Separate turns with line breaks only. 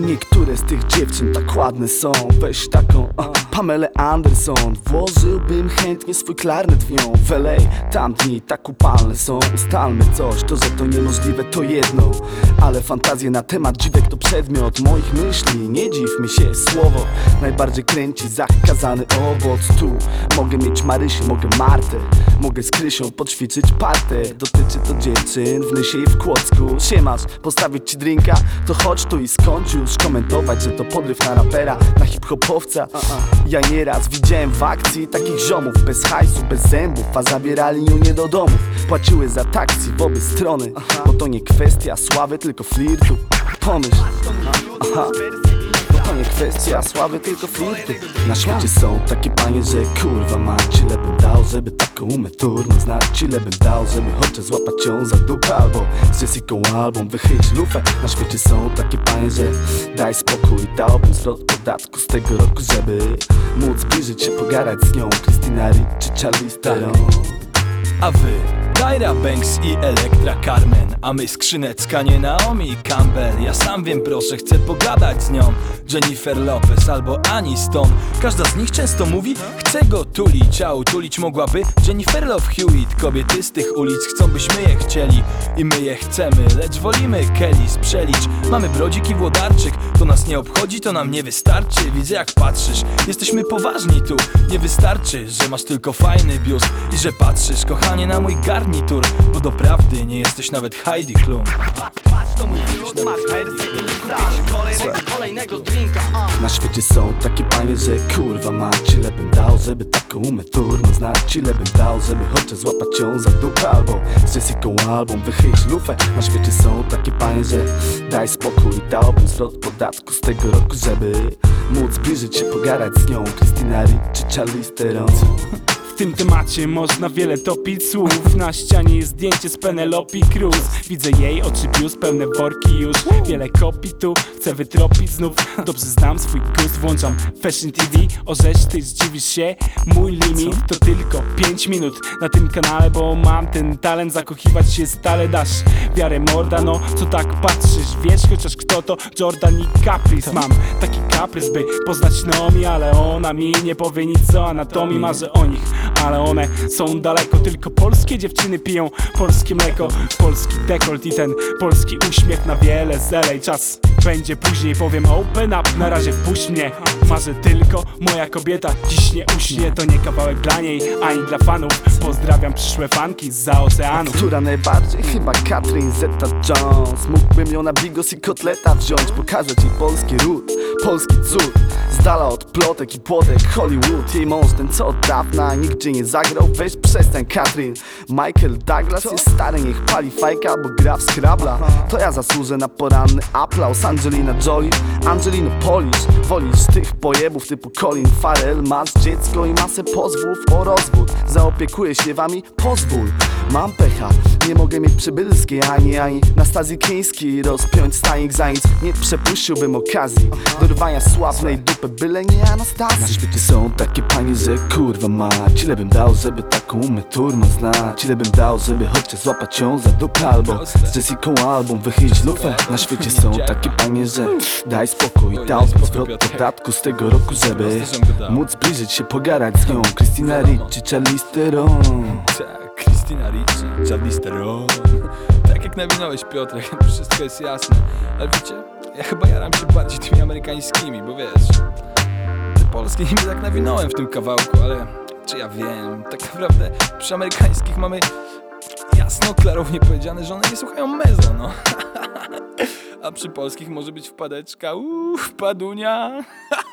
Niektóre z tych dziewczyn tak ładne są. Weź taką Pamelę Anderson. Włożyłbym chętnie swój klarnet w nią. W LA tamtni tak upalne są. Ustalmy coś, to że to niemożliwe to jedno, ale fantazje na temat dziwek to przedmiot moich myśli. Nie dziw mi się, słowo najbardziej kręci zakazany owoc. Tu mogę mieć Marysię, mogę Martę, mogę z Krysią poćwiczyć partę. Dotyczy to dziewczyn w Nysie i w Kłodzku. Siemasz, postawić ci drinka, to chodź tu i skończ już komentować, że to podryw na rapera, na hip-hopowca. Ja nieraz widziałem w akcji takich ziomów bez hajsu, bez zębów, a zabierali ją nie do domów. Płaciły za taksi w obie strony, bo to nie kwestia sławy, tylko flirtu. Pomyśl, bo to nie kwestia sławy, tylko flirtu. Na świecie są takie panie, że kurwa mać, ile bym dał, żeby taką umeturną znać. Ile bym dał, żeby chociaż złapać ją za dupę, albo z Jessiką album wychylić lufę. Na świecie są takie panie, że daj spokój, dałbym zwrot podatku z tego roku, żeby móc zbliżyć się, pogadać z nią. Christina Ricci czy Charlize Theron.
A wy Tyra Banks i Elektra Carmen, a my Skrzynecka, nie Naomi Campbell. Ja sam wiem, proszę, chcę pogadać z nią. Jennifer Lopez albo Annie Stone. Każda z nich często mówi, chcę go tulić, a utulić mogłaby Jennifer Love Hewitt. Kobiety z tych ulic chcą, byśmy je chcieli i my je chcemy, lecz wolimy Kelly sprzelić. Mamy brodzik i włodarczyk, to nas nie obchodzi, to nam nie wystarczy. Widzę jak patrzysz, jesteśmy poważni tu. Nie wystarczy, że masz tylko fajny biust i że patrzysz, kochanie, na mój garnitur, bo doprawdy nie jesteś nawet Heidi Klum.
Na świecie są takie panie, że kurwa mać, ile bym dał, żeby taką umeturną znać. Ile bym dał, żeby chociaż złapać ją za dupę, albo z Jessiką album wychylić lufę. Na świecie są takie panie, że daj spokój, dałbym zwrot podatku z tego roku, żeby móc zbliżyć się, pogadać z nią. Christina Ricci czy Charlize Theron.
W tym temacie można wiele topić słów. Na ścianie jest zdjęcie z Penelope Cruz. Widzę jej oczy biust, pełne worki już. Wiele kopii tu, chcę wytropić znów. Dobrze znam swój gust, włączam Fashion TV. Orzesz, ty zdziwisz się, mój limit to tylko 5 minut na tym kanale, bo mam ten talent, zakochiwać się stale dasz wiarę morda, no co tak patrzysz, wiesz chociaż kto to Jordan i Caprice. Mam taki kaprys, by poznać Naomi, ale ona mi nie powie nic o anatomii. Marzę o nich, ale one są daleko. Tylko polskie dziewczyny piją polskie mleko, polski dekolt i ten polski uśmiech na wiele z LA. Czas będzie później, powiem open up, na razie wpuść mnie. Marzę tylko, moja kobieta dziś nie uśnie. To nie kawałek dla niej, ani dla fanów. Pozdrawiam przyszłe fanki zza oceanu.
Która najbardziej? Chyba Catherine Zeta-Jones. Mógłbym ją na bigos i kotleta wziąć, pokazać jej polski ród, polski cud, z dala od plotek i płotek Hollywood. Jej mąż ten co od dawna nigdzie nie zagrał, weź przestań Catherine. Michael Douglas jest stary, niech pali fajka albo gra w Scrabla. To ja zasłużę na poranny aplauz. Angelina Jolie, Angelino Polish. Wolisz tych pojebów typu Colin Farrell. Masz dziecko i masę pozwów o rozwód, zaopiekuję się wami, pozwól. Mam pecha, nie mogę mieć przybylskiej ani Nastazji Kińskiej rozpiąć stanik za nic. Nie przepuściłbym okazji do rwania sławnej dupy, byle nie Anastazji. Na świecie są takie panie, że kurwa mać, ile bym dał, żeby taką umeturną znać. Ile bym dał, żeby chociaż złapać ją za dupę, albo z Jessiką album wychylić lufę. Na świecie są takie panie, że daj spokój, dałbym zwrot podatku z tego roku, żeby móc zbliżyć się, pogadać z nią. Christina Ricci, Charlize Theron.
Christina Ricci, Charlize Theron. Tak jak nawinąłeś, Piotrek, wszystko jest jasne. Ale wiecie, ja chyba jaram się bardziej tymi amerykańskimi, bo wiesz, te polskie niby tak nawinąłem w tym kawałku, ale czy ja wiem, tak naprawdę przy amerykańskich mamy jasno, klarownie powiedziane, że one nie słuchają meza, no. A przy polskich może być wpadeczka, wpadunia.